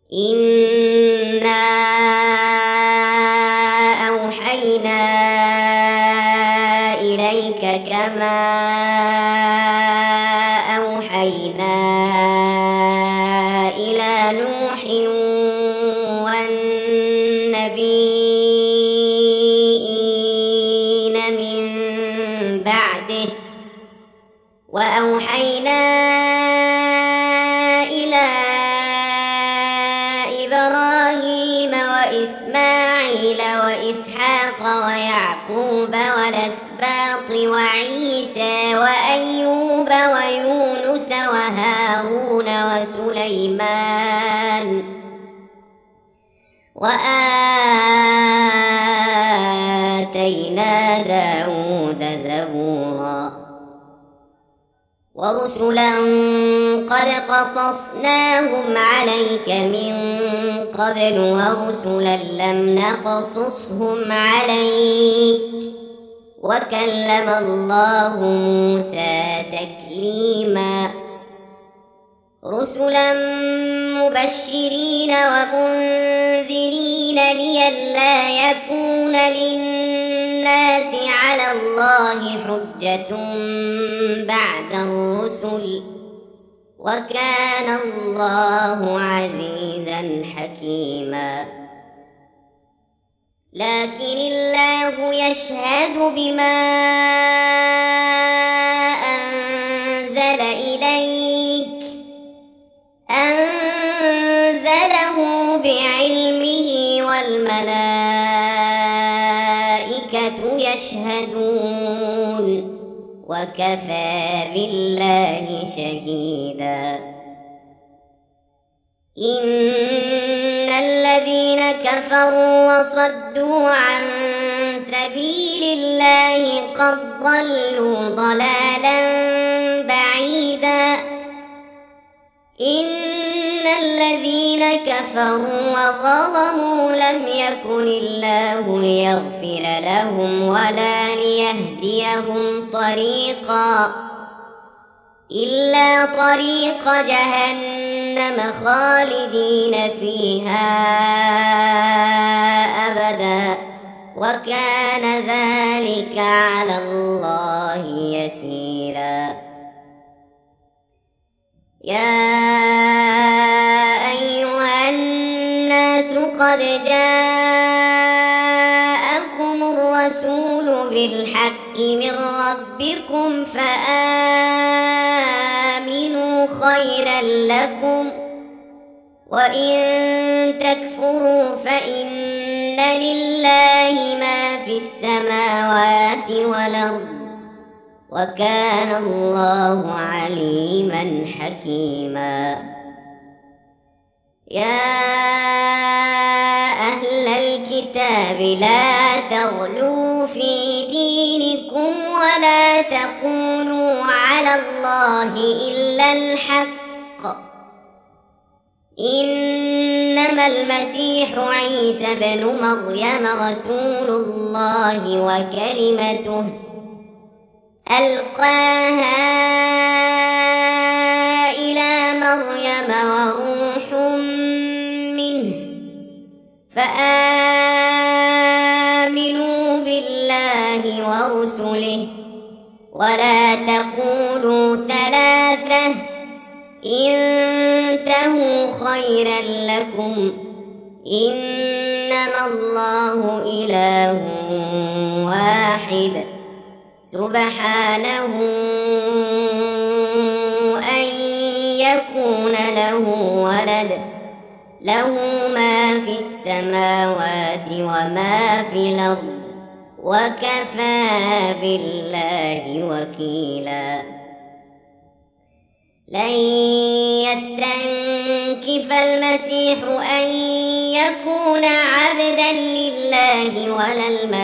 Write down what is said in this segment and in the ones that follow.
إنا أوحينا إليك كما أوحينا إلى نوح والنبيين من بعده وأوحينا إلى إبراهيم وإسماعيل وإسحاق ويعقوب والأسباط وعيسى وأيوب ويونس وهارون وسليمان وآتينا داود زبورا ورسلا قد قصصناهم عليك من قبل ورسلا لم نقصصهم عليك وكلم الله موسى تكليما رسلا مبشرين ومنذرين لئلا يكون للناس على الله حجة بعد الرسل وكان الله عزيزا حكيما لكن الله يشهد بما أنزل إليك أنزله بعلمه والملائكة يشهدون وكفى بالله شهيدا إن الذين كفروا وصدوا عن سبيل الله قد ضلوا ضلالا بعيدا إن الذين كفروا وظلموا لم يكن الله ليغفر لهم ولا ليهديهم طريقا إلا طريق جهنم خالدين فيها أبدا وكان ذلك على الله يسيرا يا أيها الناس قد جاءكم الرسول بالحق من ربكم فآمنوا خيرا لكم وإن تكفروا فإن لله ما في السماوات والأرض وكان الله عليما حكيما يا أهل الكتاب لا تغلوا في دينكم ولا تقولوا على الله إلا الحق إنما المسيح عيسى بن مريم رسول الله وكلمته ألقاها إلى مريم وروح منه فآمنوا بالله ورسله ولا تقولوا ثلاثة انتهوا خيرا لكم إنما الله إله واحد سبحانه أن يكون له ولد له ما في السماوات وما في الأرض وكفى بالله وكيلا لن يستنكف المسيح أن يكون عبدا لله ولا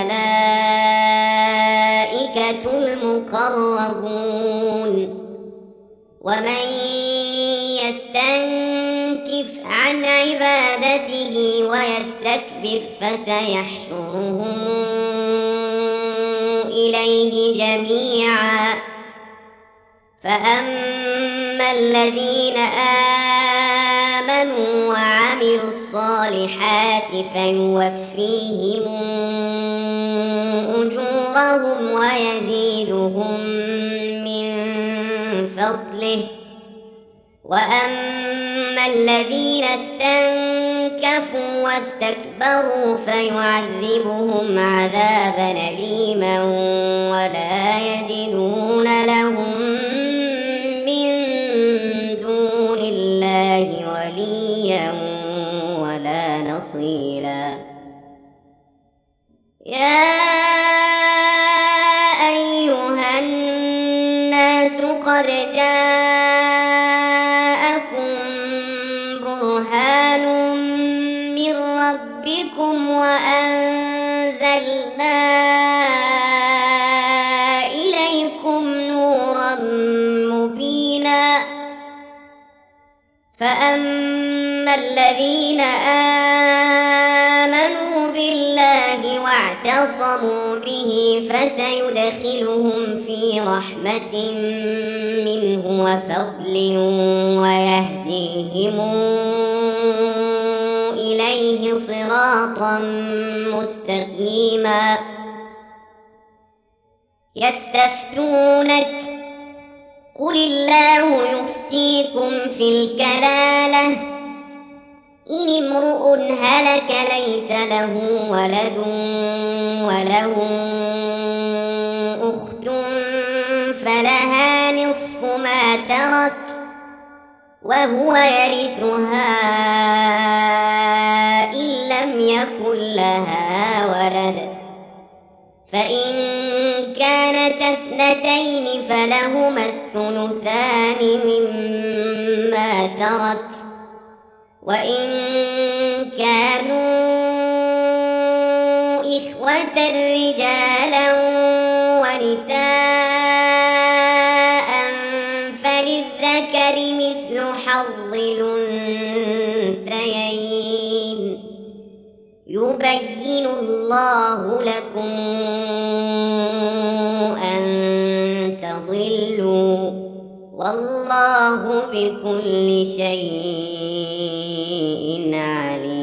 الملائكة المقربون ومن يستنكف عن عبادته ويستكبر فسيحشرهم إليه جميعا فأما الذين آمنوا وعملوا وعملوا الصالحات فيوفيهم أجورهم ويزيدهم من فضله. وأما الذين استنكفوا واستكبروا فيعذبهم عذابا أليما ولا يجدون لهم من دون الله وليا ولا نصيرا. يا أيها الناس قد جاءكم برهان من ربكم وأنزلنا إليكم نورا مبينا. فأما الذين آمنوا بالله واعتصموا به فسيدخلهم في رحمة منه وفضل ويهديهم إليه صراطا مستقيما. يستفتونك قل الله يفتيكم في الكلالة إن امرؤ هلك ليس له ولد وله أخت فلها نصف ما ترك وهو يرثها إن لم يكن لها ولد. فإن كانت اثنتين فلهما الثلثان مما ترك وإن كانوا إخوة رجالا ونساء فللذكر مثل حظ الأنثيين يبين الله لكم أن تضلوا والله بكل شيء عليم.